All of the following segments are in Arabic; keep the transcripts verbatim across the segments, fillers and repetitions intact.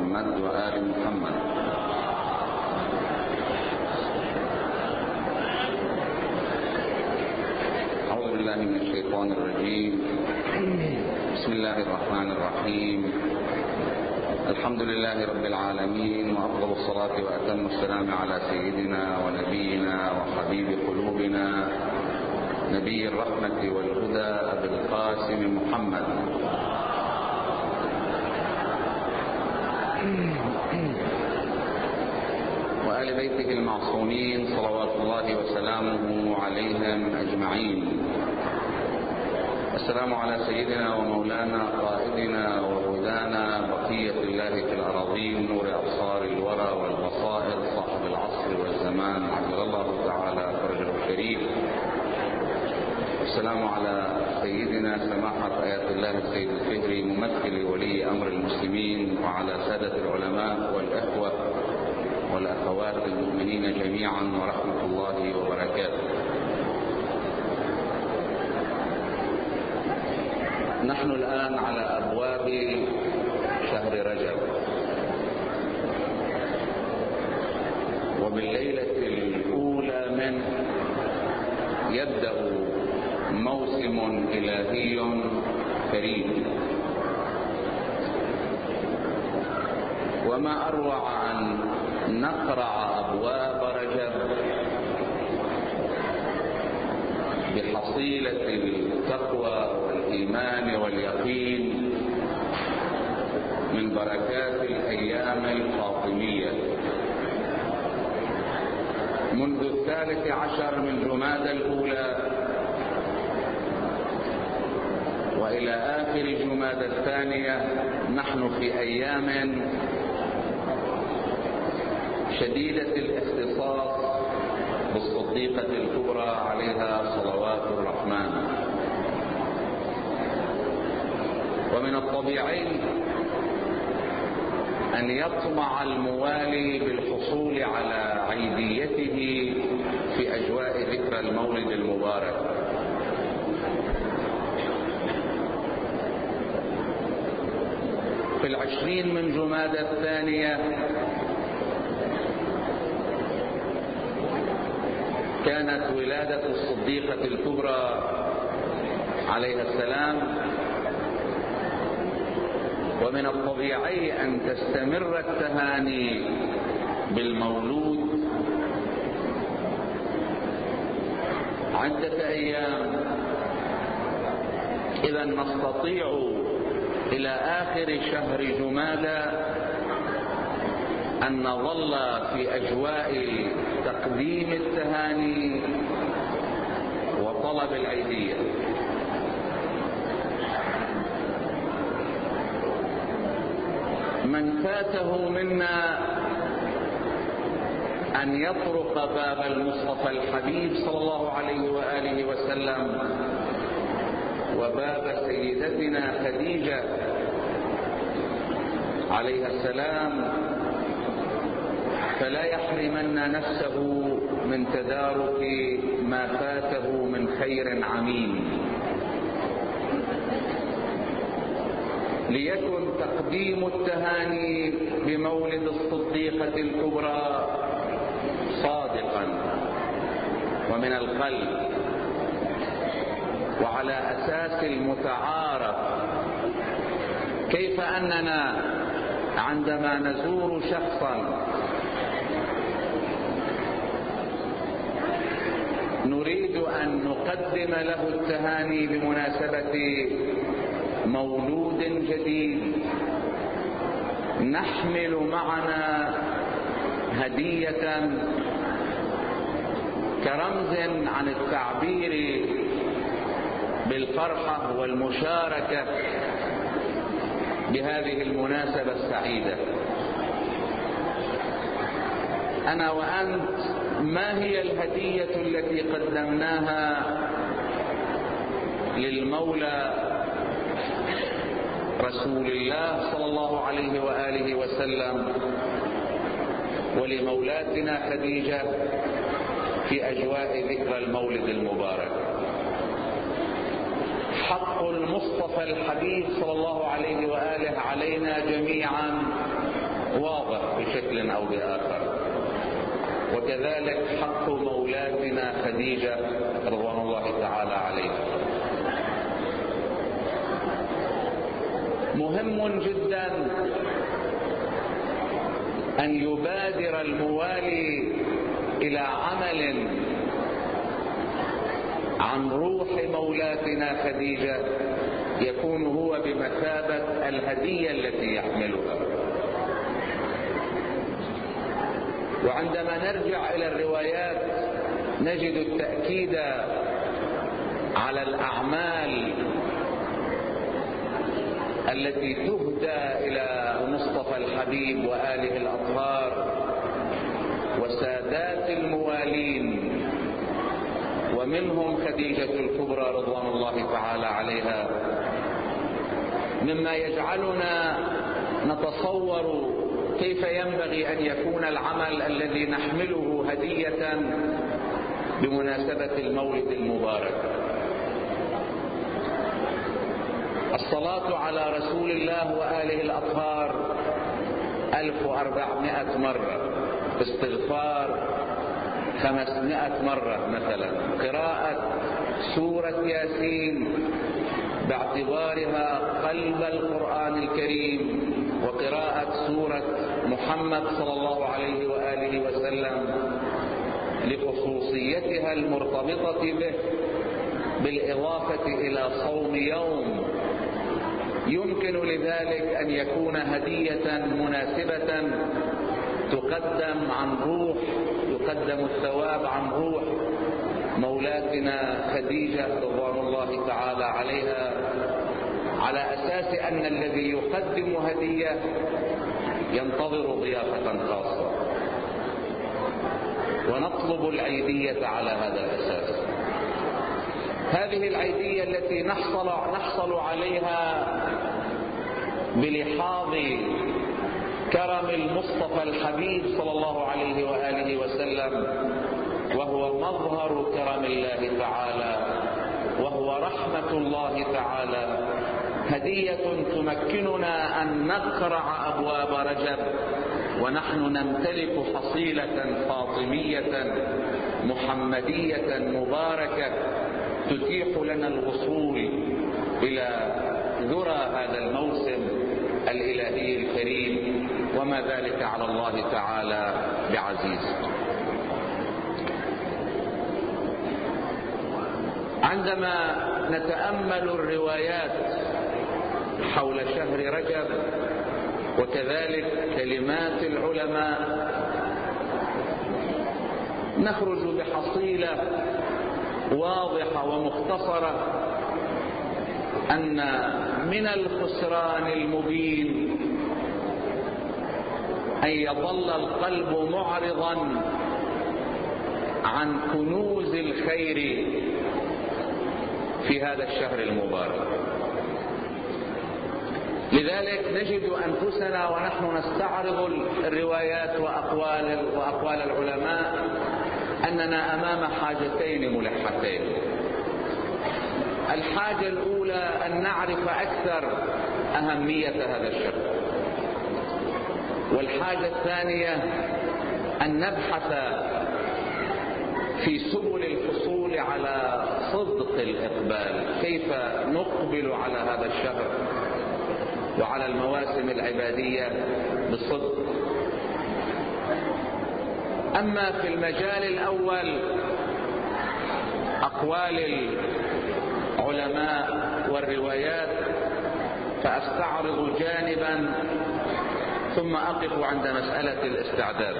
محمد وآل محمد. أعوذ بالله من الشيطان الرجيم. بسم الله الرحمن الرحيم. الحمد لله رب العالمين، وأفضل الصلاة وأتم السلام على سيدنا ونبينا وحبيب قلوبنا نبي الرحمة والهدى أبي القاسم محمد وآل بيته المعصومين صلوات الله وسلامه عليهم أجمعين. السلام على سيدنا ومولانا قائدنا وهدانا بقية الله في الأراضين، نور أبصار الورى والبصائر، صاحب العصر والزمان، عجل الله تعالى فرجه الشريف. السلام على سيدنا سماحة آيات الله السيد الفهري ممثل ولي أمر المسلمين، وعلى سادة العلماء والأخوة والأخوات المؤمنين جميعا، ورحمة الله وبركاته. نحن الآن على أبواب شهر رجب، وبالليلة الأولى منه يبدأ موسم إلهي كريم. وما أروع أن نقرع أبواب رجب بحصيلة التقوى والإيمان واليقين من بركات الأيام الفاطمية منذ الثالث عشر من جمادى الأولى وإلى آخر جمادى الثانية. نحن في أيام شديدة الاختصاص بالصديقة الكبرى عليها صلوات الرحمن. ومن الطبيعي أن يطمع الموالي بالحصول على عيديته في أجواء ذكرى المولد المبارك. في العشرين من جمادى الثانية كانت ولادة الصديقة الكبرى عليها السلام، ومن الطبيعي أن تستمر التهاني بالمولود عدة أيام. إذا نستطيع إلى آخر شهر جمادى أن نظل في أجواء تقديم التهاني وطلب العيدية. من فاته منا أن يطرق باب المصطفى الحبيب صلى الله عليه وآله وسلم وباب سيدتنا خديجة عليها السلام فلا يحرمن نفسه من تدارك ما فاته من خير عميم، ليكن تقديم التهاني بمولد الصديقة الكبرى صادقا ومن القلب، وعلى أساس المتعارف. كيف أننا عندما نزور شخصا نريد أن نقدم له التهاني بمناسبة مولود جديد، نحمل معنا هدية كرمز عن التعبير بالفرحة والمشاركة بهذه المناسبة السعيدة. أنا وأنت ما هي الهدية التي قدمناها للمولى رسول الله صلى الله عليه وآله وسلم ولمولاتنا خديجة في أجواء ذكرى المولد المبارك؟ حق المصطفى الحبيب صلى الله عليه وآله علينا جميعا واضح بشكل أو بآخر، وكذلك حق مولاتنا خديجة رضوان الله تعالى عليها. مهم جدا أن يبادر الموالي إلى عمل عن روح مولاتنا خديجة يكون هو بمثابة الهدية التي يحملها. وعندما نرجع إلى الروايات نجد التأكيد على الأعمال التي تهدى إلى مصطفى الحبيب وآله الأطهار وسادات الموالين، ومنهم خديجة الكبرى رضوان الله تعالى عليها، مما يجعلنا نتصور كيف ينبغي أن يكون العمل الذي نحمله هدية بمناسبة المولد المبارك. الصلاة على رسول الله وآله الأطهار ألف وأربعمائة مرة، استغفار خمسمائة مرة مثلا، قراءة سورة ياسين باعتبارها قلب القرآن الكريم، وقراءة سورة محمد صلى الله عليه وآله وسلم لخصوصيتها المرتبطة به، بالإضافة إلى صوم يوم. يمكن لذلك أن يكون هدية مناسبة تقدم عن روح، يقدم الثواب عن روح مولاتنا خديجة رضوان الله تعالى عليها، على أساس أن الذي يقدم هدية ينتظر ضيافة خاصة، ونطلب العيدية على هذا الأساس. هذه العيدية التي نحصل, نحصل عليها بلحاظ كرم المصطفى الحبيب صلى الله عليه وآله وسلم، وهو مظهر كرم الله تعالى وهو رحمة الله تعالى، هدية تمكننا أن نقرع أبواب رجب ونحن نمتلك حصيلة فاطمية محمدية مباركة تتيح لنا الوصول إلى ذرى هذا الموسم الإلهي الكريم، وما ذلك على الله تعالى بعزيز. عندما نتأمل الروايات حول شهر رجب وكذلك كلمات العلماء نخرج بحصيلة واضحة ومختصرة أن من الخسران المبين أن يظل القلب معرضا عن كنوز الخير في هذا الشهر المبارك. لذلك نجد أنفسنا ونحن نستعرض الروايات وأقوال, وأقوال العلماء أننا أمام حاجتين ملحتين. الحاجة الأولى أن نعرف أكثر أهمية هذا الشهر، والحاجة الثانية أن نبحث في سبل الحصول على صدق الإقبال، كيف نقبل على هذا الشهر وعلى المواسم العبادية بصدق. أما في المجال الأول أقوال العلماء والروايات فأستعرض جانبا ثم أقف عند مسألة الاستعداد.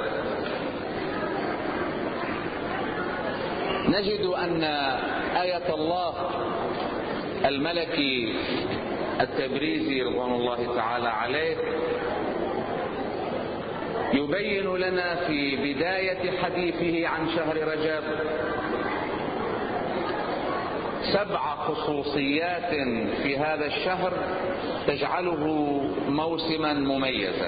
نجد أن آية الله الملكي التبريزي رضوان الله تعالى عليه يبين لنا في بداية حديثه عن شهر رجب سبع خصوصيات في هذا الشهر تجعله موسما مميزا.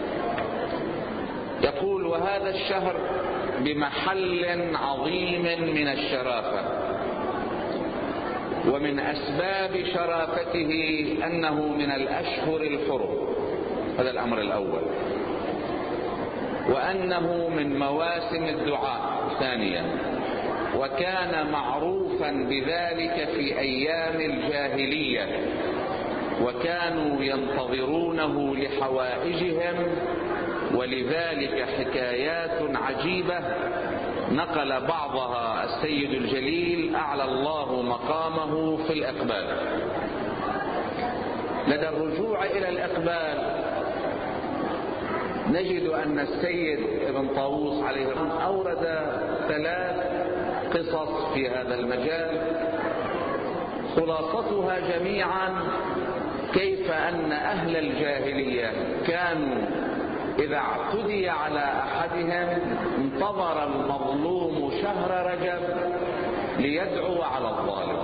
يقول: وهذا الشهر بمحل عظيم من الشرافة، ومن أسباب شرافته أنه من الأشهر الحرم. هذا الأمر الأول. وأنه من مواسم الدعاء ثانيا، وكان معروفا بذلك في أيام الجاهلية، وكانوا ينتظرونه لحوائجهم، ولذلك حكايات عجيبة نقل بعضها السيد الجليل أعلى الله مقامه في الإقبال. لدى الرجوع إلى الإقبال نجد أن السيد ابن طاووس عليه الرحمة أورد ثلاث قصص في هذا المجال، خلاصتها جميعا كيف أن أهل الجاهلية كانوا إذا اعتدي على أحدهم انتظر المظلوم شهر رجب ليدعو على الظالم.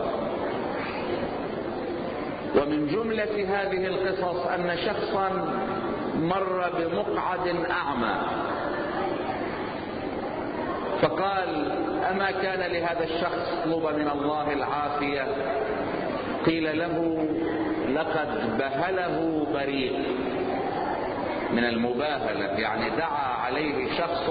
ومن جملة هذه القصص أن شخصا مر بمقعد أعمى، فقال: أما كان لهذا الشخص يطلب من الله العافية؟ قيل له: لقد بهله بريق، من المباهلة، يعني دعا عليه شخص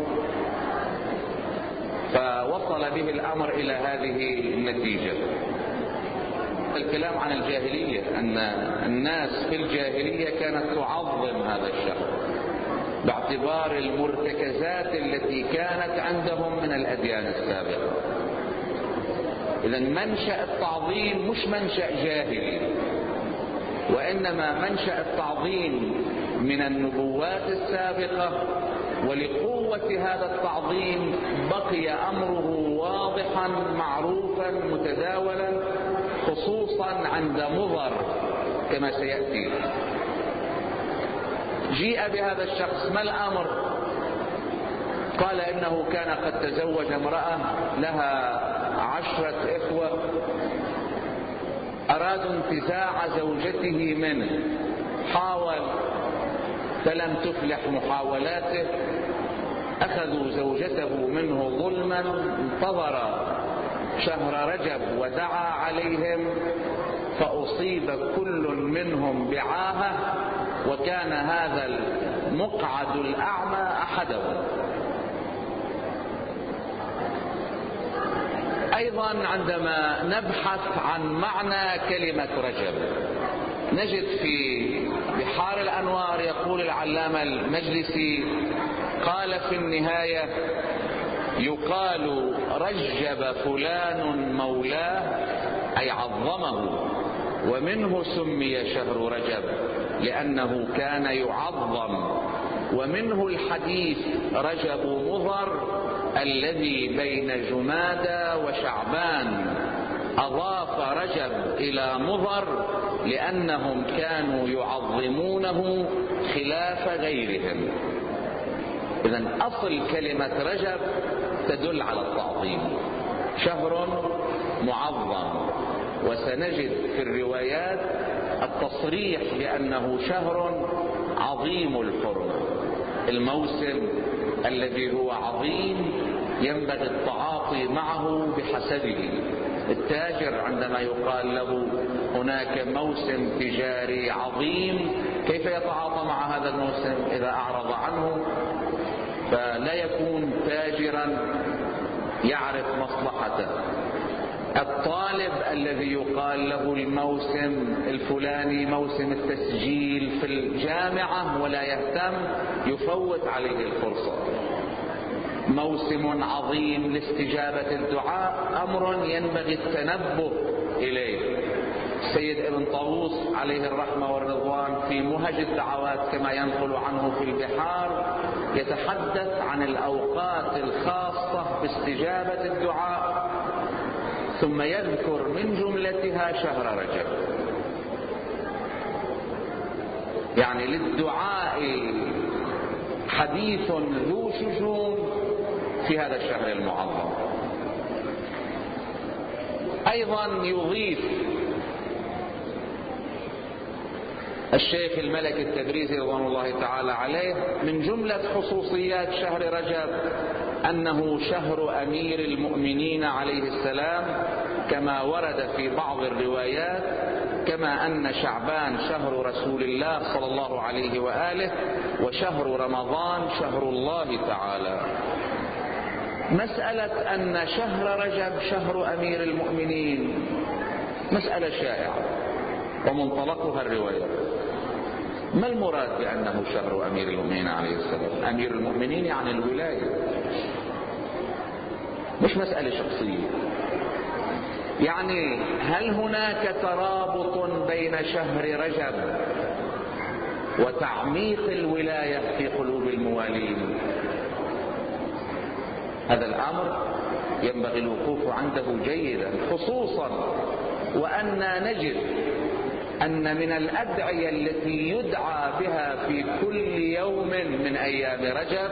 فوصل به الأمر إلى هذه النتيجة. الكلام عن الجاهلية، أن الناس في الجاهلية كانت تعظم هذا الشخص باعتبار المرتكزات التي كانت عندهم من الأديان السابقة. إذن منشأ التعظيم مش منشأ جاهلي، وإنما منشأ التعظيم من النبوات السابقة، ولقوة هذا التعظيم بقي أمره واضحا معروفا متداولا، خصوصا عند مضر كما سيأتي. جيء بهذا الشخص، ما الأمر؟ قال إنه كان قد تزوج امرأة لها عشرة إخوة، أرادوا انتزاع زوجته منه، حاول فلم تفلح محاولاته، أخذوا زوجته منه ظلما، انتظر شهر رجب ودعا عليهم، فأصيب كل منهم بعاهة، وكان هذا المقعد الأعمى أحدهم. أيضا عندما نبحث عن معنى كلمة رجب نجد في بحار الأنوار يقول العلامة المجلسي قال في النهاية: يقال رجب فلان مولاه، أي عظمه، ومنه سمي شهر رجب لأنه كان يعظم، ومنه الحديث رجب مضر الذي بين جمادى وشعبان، أضاف رجب إلى مضر لأنهم كانوا يعظمونه خلاف غيرهم. إذن أصل كلمة رجب تدل على التعظيم، شهر معظم، وسنجد في الروايات التصريح بأنه شهر عظيم الحرمة، الموسم الذي هو عظيم ينبغي التعاطي معه بحسبه. التاجر عندما يقال له هناك موسم تجاري عظيم، كيف يتعاطى مع هذا الموسم؟ إذا أعرض عنه فلا يكون تاجرا يعرف مصلحته. الطالب الذي يقال له الموسم الفلاني موسم التسجيل في الجامعة ولا يهتم، يفوت عليه الفرصة. موسم عظيم لاستجابة الدعاء، أمر ينبغي التنبه إليه. السيد ابن طاووس عليه الرحمة والرضوان في مهج الدعوات كما ينقل عنه في البحار يتحدث عن الأوقات الخاصة باستجابة الدعاء، ثم يذكر من جملتها شهر رجب. يعني للدعاء حديث ذو شجون في هذا الشهر المعظم. أيضا يضيف الشيخ الملك التبريزي رضوان الله تعالى عليه من جملة خصوصيات شهر رجب أنه شهر أمير المؤمنين عليه السلام، كما ورد في بعض الروايات، كما أن شعبان شهر رسول الله صلى الله عليه وآله، وشهر رمضان شهر الله تعالى. مسألة أن شهر رجب شهر أمير المؤمنين مسألة شائعة ومنطلقها الرواية. ما المراد بأنه شهر أمير المؤمنين عليه السلام؟ أمير المؤمنين يعني الولاية، مش مسألة شخصية. يعني هل هناك ترابط بين شهر رجب وتعميق الولاية في قلوب الموالين؟ هذا الأمر ينبغي الوقوف عنده جيدا، خصوصا وأننا نجد أن من الأدعية التي يدعى بها في كل يوم من أيام رجب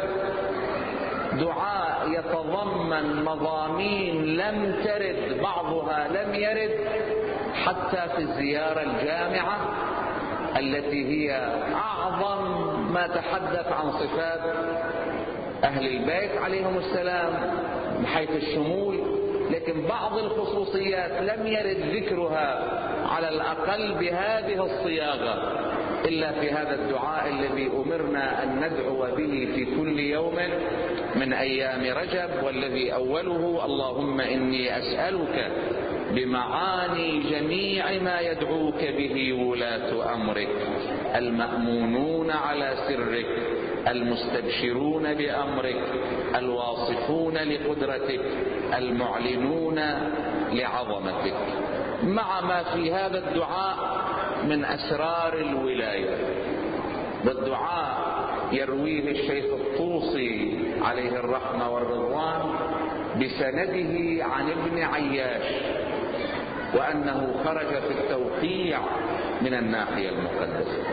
دعاء يتضمن مضامين لم ترد، بعضها لم يرد حتى في الزيارة الجامعة التي هي أعظم ما تحدث عن صفات أهل البيت عليهم السلام بحيث الشمول، لكن بعض الخصوصيات لم يرد ذكرها على الأقل بهذه الصياغة إلا في هذا الدعاء الذي أمرنا أن ندعو به في كل يوم من أيام رجب، والذي أوله اللهم إني أسألك بمعاني جميع ما يدعوك به ولاة أمرك المأمونون على سرك المستبشرون بأمرك الواصفون لقدرتك المعلنون لعظمتك، مع ما في هذا الدعاء من أسرار الولاية. والدعاء يرويه الشيخ الطوسي عليه الرحمة والرضوان بسنده عن ابن عياش، وأنه خرج في التوقيع من الناحية المقدسة.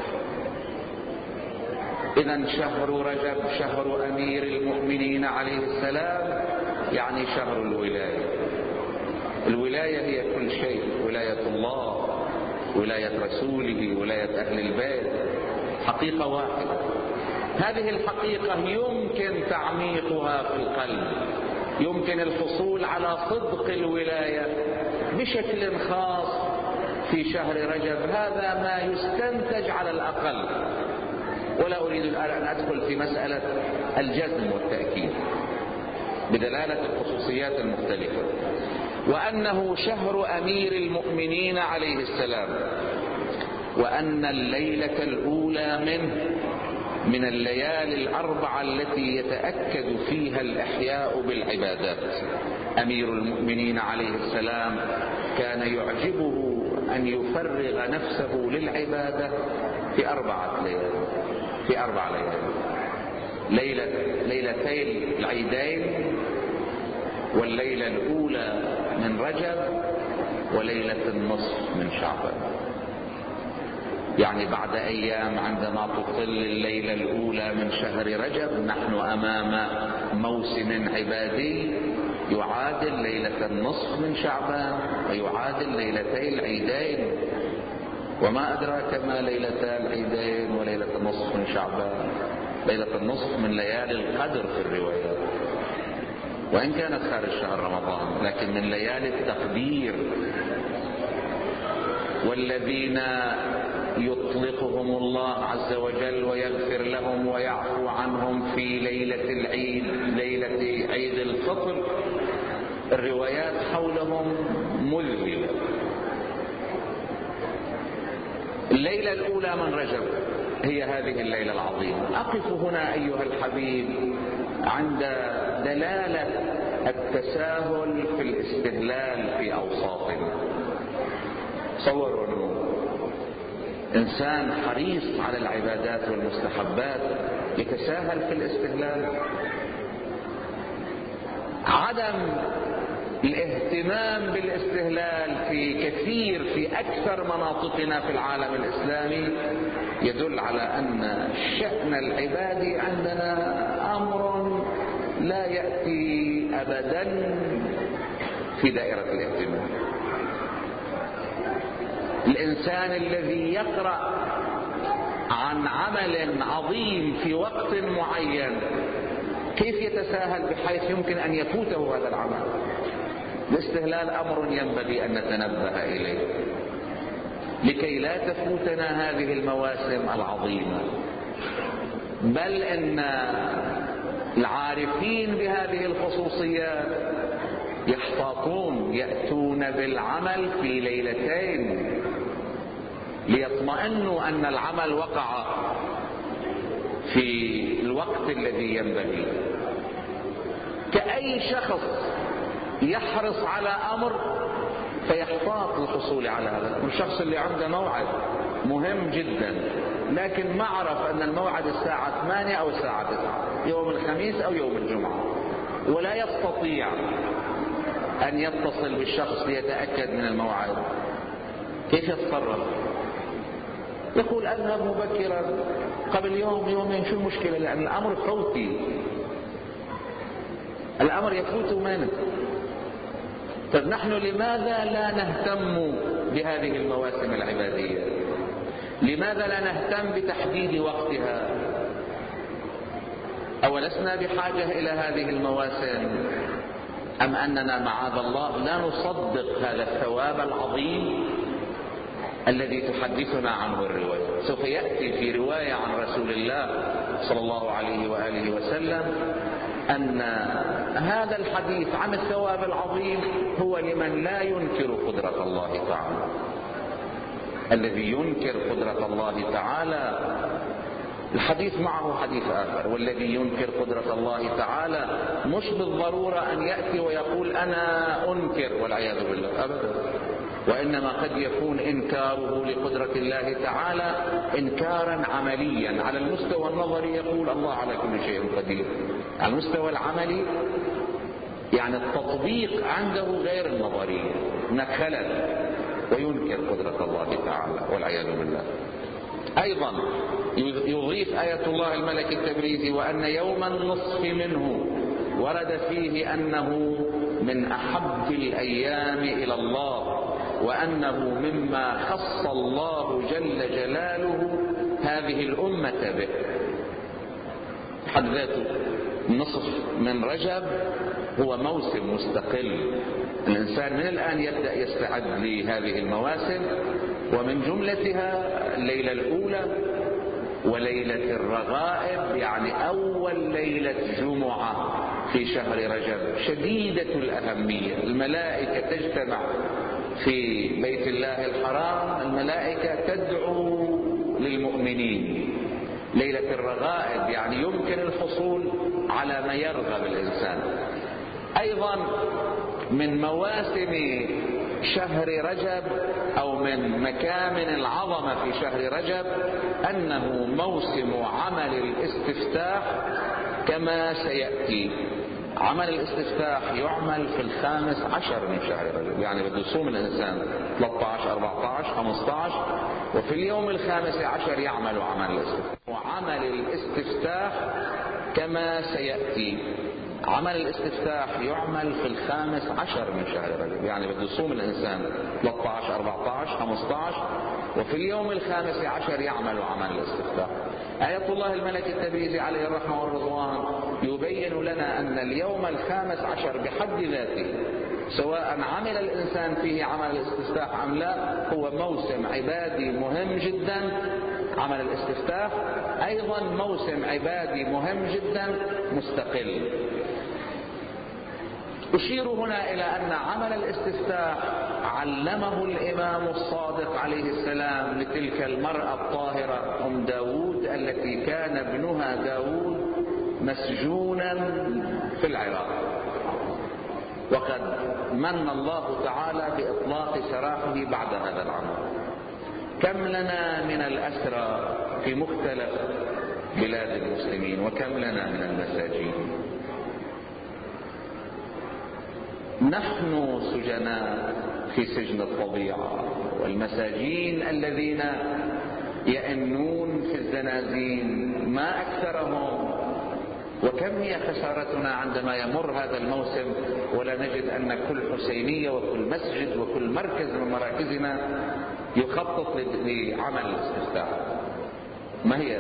إذن شهر رجب شهر أمير المؤمنين عليه السلام، يعني شهر الولاية. الولاية هي كل شيء، ولاية الله، ولاية رسوله، ولاية أهل البيت، حقيقة واحدة. هذه الحقيقة يمكن تعميقها في القلب، يمكن الحصول على صدق الولاية بشكل خاص في شهر رجب. هذا ما يستنتج على الأقل، ولا أريد الآن أن أدخل في مسألة الجزم والتأكيد بدلالة الخصوصيات المختلفة. وأنه شهر أمير المؤمنين عليه السلام، وأن الليلة الأولى منه من الليالي الأربعة التي يتأكد فيها الإحياء بالعبادات. أمير المؤمنين عليه السلام كان يعجبه أن يفرغ نفسه للعبادة في أربعة ليالي في أربع ليالي ليلة ليلتي العيدين، والليلة الأولى من رجب، وليلة النصف من شعبان. يعني بعد أيام عندما تطل الليلة الأولى من شهر رجب نحن أمام موسم عبادي يعادل ليلة النصف من شعبان ويعادل ليلتي العيدين. وما أدراك ما ليلتا العيدين وليلة النصف من شعبان؟ ليلة النصف من ليالي القدر في الروايات، وإن كانت خارج شهر رمضان، لكن من ليالي التقدير. والذين يطلقهم الله عز وجل ويغفر لهم ويعفو عنهم في ليلة العيد، ليلة عيد الفطر، الروايات حولهم مذهلة. الليلة الأولى من رجب هي هذه الليلة العظيمة. أقف هنا أيها الحبيب عند دلالة التساهل في الاستهلال في أوساطنا. تصوروا أنه إنسان حريص على العبادات والمستحبات يتساهل في الاستهلال. عدم الاهتمام بالاستهلال في كثير في أكثر مناطقنا في العالم الإسلامي يدل على أن الشأن العبادي عندنا أمر لا يأتي أبدا في دائرة الاهتمام. الإنسان الذي يقرأ عن عمل عظيم في وقت معين كيف يتساهل بحيث يمكن أن يفوته هذا العمل؟ الاستهلال أمر ينبغي أن نتنبه إليه لكي لا تفوتنا هذه المواسم العظيمة. بل إن العارفين بهذه الخصوصيات يحتاطون، يأتون بالعمل في ليلتين ليطمئنوا أن العمل وقع في الوقت الذي ينبغي. كأي شخص يحرص على أمر فيحتاط للحصول على هذا. الشخص اللي عنده موعد مهم جدا لكن ما عرف أن الموعد الساعة ثمانية أو الساعة تسعة يوم الخميس أو يوم الجمعة، ولا يستطيع أن يتصل بالشخص ليتأكد من الموعد، كيف يتصرف؟ يقول أذهب مبكرا قبل يوم يومين، شو المشكلة؟ لأن الأمر فوتي، الأمر يفوت منه. طيب نحن لماذا لا نهتم بهذه المواسم العبادية؟ لماذا لا نهتم بتحديد وقتها؟ أولسنا بحاجة إلى هذه المواسم؟ أم أننا معاذ الله لا نصدق هذا الثواب العظيم الذي تحدثنا عنه الرواية؟ سوف يأتي في رواية عن رسول الله صلى الله عليه وآله وسلم أن هذا الحديث عن الثواب العظيم هو لمن لا ينكر قدرة الله تعالى. الذي ينكر قدرة الله تعالى الحديث معه حديث آخر، والذي ينكر قدرة الله تعالى مش بالضرورة أن يأتي ويقول أنا أنكر والعياذ بالله أبدا، وإنما قد يكون إنكاره لقدرة الله تعالى إنكارا عمليا. على المستوى النظري يقول الله على كل شيء قدير، على المستوى العملي يعني التطبيق عنده غير النظري، هناك خلل، وينكر قدرة الله تعالى والعياذ بالله. أيضا يضيف آية الله الملك التبريزي وأن يوم النصف منه ورد فيه أنه من أحب الأيام إلى الله، وأنه مما خص الله جل جلاله هذه الأمة به. حد ذاته النصف من رجب هو موسم مستقل، الإنسان من الآن يبدأ يستعد لهذه المواسم، ومن جملتها الليلة الأولى وليلة الرغائب، يعني أول ليلة جمعة في شهر رجب شديدة الأهمية. الملائكة تجتمع في بيت الله الحرام، الملائكة تدعو للمؤمنين. ليلة الرغائب يعني يمكن الحصول على ما يرغب الإنسان. أيضا من مواسم شهر رجب أو من مكامن العظمة في شهر رجب أنه موسم عمل الاستفتاح كما سيأتي. عمل الاستفتاح يعمل في الخامس عشر من شهر رجب، يعني بده يصوم الإنسان ثلاثة عشر أربعة عشر خمسة عشر وفي اليوم الخامس عشر يعمل عمل الاستفتاح. وعمل الاستفتاح كما سيأتي. عمل الاستفتاح يعمل في الخامس عشر من شهر رجب، يعني بده يصوم الإنسان ثلاثة عشر أربعة عشر خمسة عشر وفي اليوم الخامس عشر يعمل عمل الاستفتاح. آية الله الملك التبريزي عليه الرحمة والرضوان يبين لنا أن اليوم الخامس عشر بحد ذاته سواء عمل الإنسان فيه عمل الاستفتاح أم لا هو موسم عبادي مهم جدا. عمل الاستفتاح أيضا موسم عبادي مهم جدا مستقل. أشير هنا إلى أن عمل الاستفتاح علمه الإمام الصادق عليه السلام لتلك المرأة الطاهرة أم داود التي كان ابنها داود مسجونا في العراق، وقد من الله تعالى بإطلاق سراحه بعد هذا العمل. كم لنا من الأسرى في مختلف بلاد المسلمين، وكم لنا من المساجين. نحن سجناء في سجن الطبيعة، والمساجين الذين يئنون في الزنازين ما أكثرهم. وكم هي خسارتنا عندما يمر هذا الموسم ولا نجد أن كل حسينية وكل مسجد وكل مركز من مراكزنا يخطط لعمل الاستفتاح. ما هي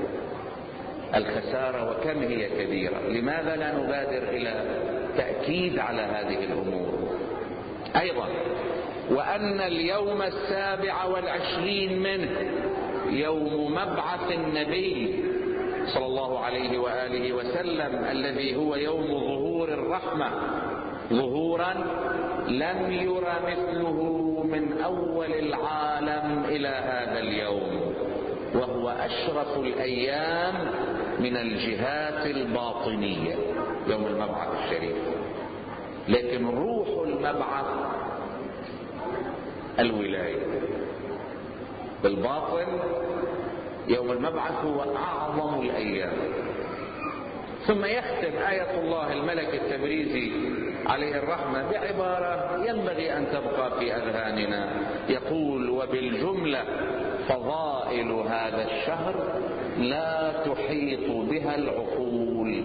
الخسارة وكم هي كبيرة؟ لماذا لا نبادر إلى تأكيد على هذه الأمور؟ أيضا وأن اليوم السابع والعشرين منه يوم مبعث النبي صلى الله عليه وآله وسلم الذي هو يوم ظهور الرحمة ظهورا لم ير مثله من أول العالم إلى هذا اليوم، وهو أشرف الأيام من الجهات الباطنية يوم المبعث الشريف. لكن روح المبعث الولاية بالباطن يوم المبعث هو أعظم الأيام. ثم يختم آية الله الملك التبريزي عليه الرحمة بعبارة ينبغي أن تبقى في أذهاننا، يقول: وبالجملة فضائل هذا الشهر لا تحيط بها العقول.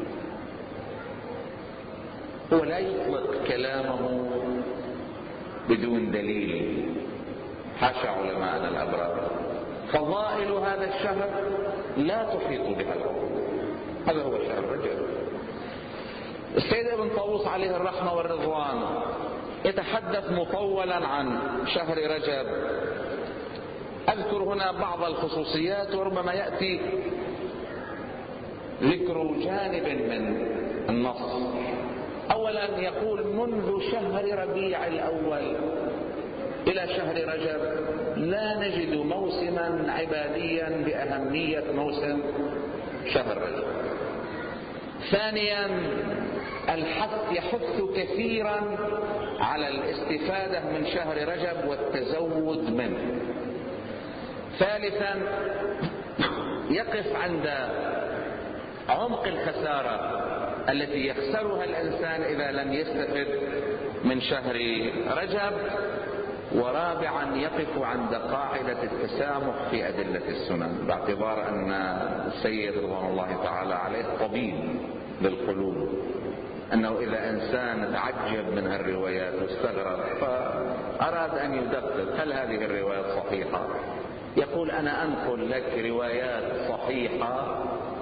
هو لا يطلق كلامه بدون دليل، حاشا علماءنا الأبرار. فضائل هذا الشهر لا تحيط بها العقول. هذا هو شهر رجب. السيد ابن طاووس عليه الرحمة والرضوان يتحدث مطولا عن شهر رجب. أذكر هنا بعض الخصوصيات وربما يأتي ذكر جانب من النص. أولا يقول: منذ شهر ربيع الأول إلى شهر رجب لا نجد موسما عباديا بأهمية موسم شهر رجب. ثانيا الحث يحث كثيرا على الاستفادة من شهر رجب والتزود منه. ثالثا يقف عند عمق الخسارة التي يخسرها الإنسان إذا لم يستفد من شهر رجب. ورابعا يقف عند قاعدة التسامح في أدلة السنن، باعتبار أن السيد رضوان الله تعالى عليه طبيب للقلوب، أنه إذا إنسان تعجب من هالروايات واستغرب فأراد أن يدقق هل هذه الروايات صحيحة، يقول: أنا أنقل لك روايات صحيحة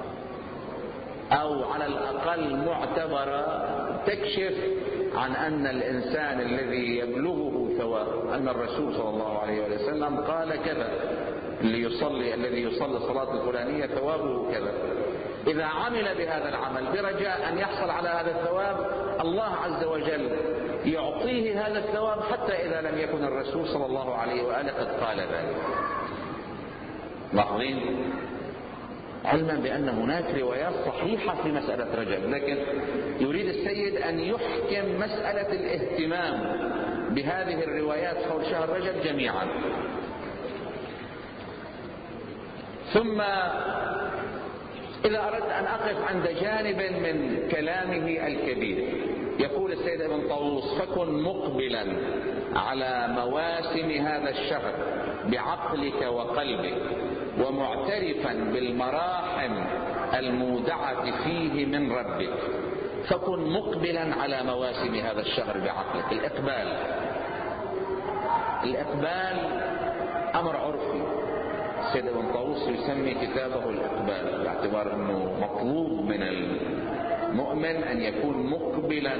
أو على الأقل معتبرة تكشف عن أن الإنسان الذي يبلغه ثواب، أن الرسول صلى الله عليه وسلم قال كذا، اللي يصلي الذي يصلي الصلاة الفلانية ثوابه كذا. إذا عمل بهذا العمل برجاء أن يحصل على هذا الثواب، الله عز وجل يعطيه هذا الثواب حتى إذا لم يكن الرسول صلى الله عليه وآله قد قال ذلك. لاحظين؟ علما بأن هناك روايات صحيحة في مسألة رجب، لكن يريد السيد أن يحكم مسألة الاهتمام بهذه الروايات حول شهر رجب جميعا. ثم إذا أردت أن أقف عند جانب من كلامه الكبير، يقول السيد ابن طاووس: فكن مقبلا على مواسم هذا الشهر بعقلك وقلبك، ومعترفا بالمراحم المودعة فيه من ربك. فكن مقبلا على مواسم هذا الشهر بعقلك. الإقبال الإقبال أمر عرفي. السيد ابن طاووس يسمي كتابه الإقبال باعتبار أنه مطلوب من المؤمن أن يكون مقبلا.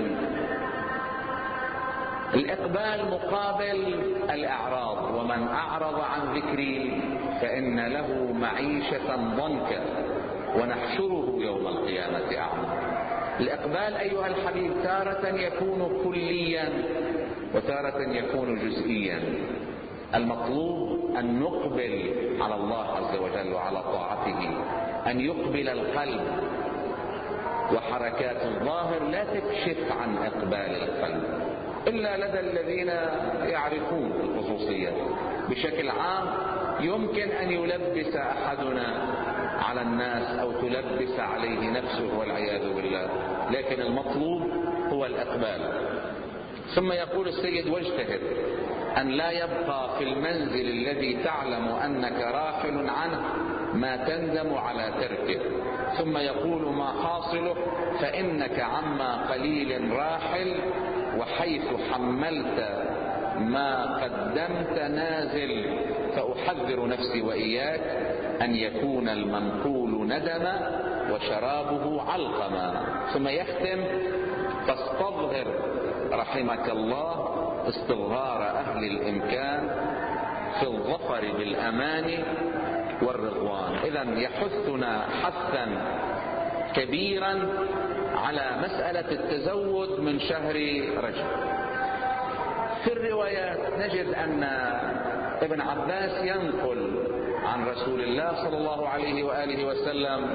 الإقبال مقابل الإعراض: ومن أعرض عن ذكري فإن له معيشة ضنكا ونحشره يوم القيامة أعمى. الإقبال أيها الحبيب تارة يكون كليا وتارة يكون جزئيا. المطلوب أن نقبل على الله عز وجل وعلى طاعته، أن يقبل القلب، وحركات الظاهر لا تكشف عن إقبال القلب إلا لدى الذين يعرفون الخصوصية. بشكل عام يمكن أن يلبس أحدنا على الناس أو تلبس عليه نفسه والعياذ بالله، لكن المطلوب هو الإقبال. ثم يقول السيد: واجتهد أن لا يبقى في المنزل الذي تعلم أنك راحل عنه ما تندم على تركه. ثم يقول: ما حاصله فإنك عما قليل راحل، وحيث حملت ما قدمت نازل. فأحذر نفسي وإياك أن يكون المنقول ندما وشرابه علقما. ثم يختم: فاستظهر رحمك الله استصغار أهل الإمكان في الظفر بالأمان والرضوان. إذن يحثنا حثا كبيرا على مسألة التزود من شهر رجب. في الروايات نجد أن ابن عباس ينقل عن رسول الله صلى الله عليه وآله وسلم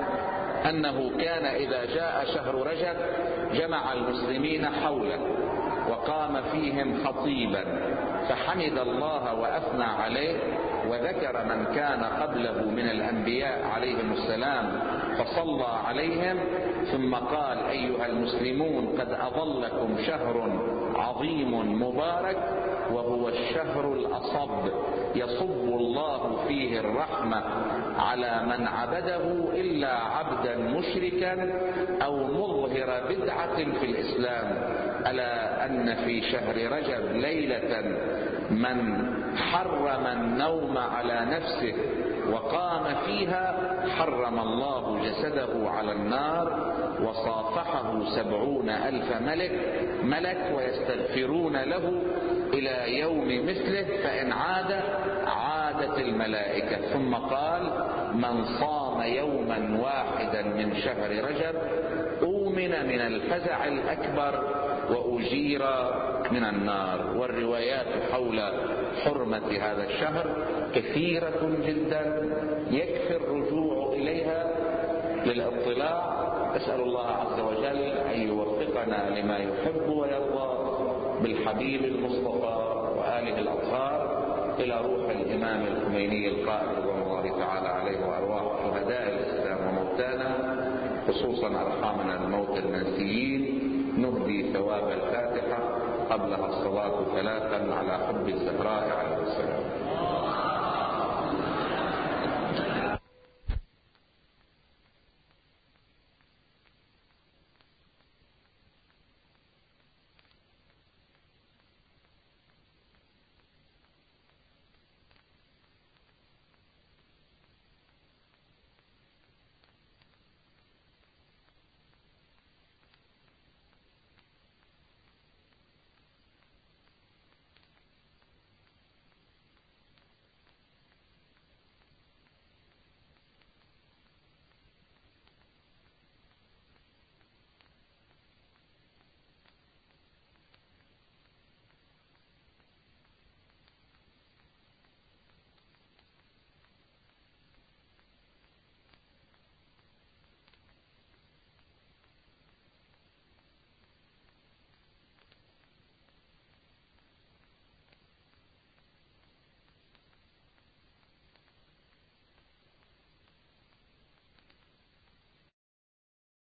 أنه كان إذا جاء شهر رجب جمع المسلمين حوله وقام فيهم خطيبا فحمد الله وأثنى عليه وذكر من كان قبله من الأنبياء عليهم السلام فصلى عليهم، ثم قال: أيها المسلمون قد أظلكم شهر عظيم مبارك وهو الشهر الأصب يصب الله فيه الرحمة على من عبده إلا عبدا مشركا أو مظهر بدعة في الإسلام، ألا أن في شهر رجب ليلة من حرم النوم على نفسه وقام فيها حرم الله جسده على النار وصافحه سبعون ألف ملك ملك ويستغفرون له إلى يوم مثله، فإن عاد عادت الملائكة. ثم قال: من صام يوما واحدا من شهر رجب أؤمن من الفزع الأكبر وأجير من النار. والروايات حول حرمة هذا الشهر كثيرة جدا يكفي الرجوع إليها للاطلاع. أسأل الله عز وجل أن يوفقنا لما يحب ويرضى بالحبيب المصطفى وآله الأطهار إلى روح الإمام الخميني القائد رضوان الله تعالى عليه وأرواح شهداء الإسلام وموتانا، خصوصا أرحامنا الموتى المنسيين. نهدي ثواب الفاتحة قبلها الصلاة ثلاثا على حب الزهراء عليه السلام.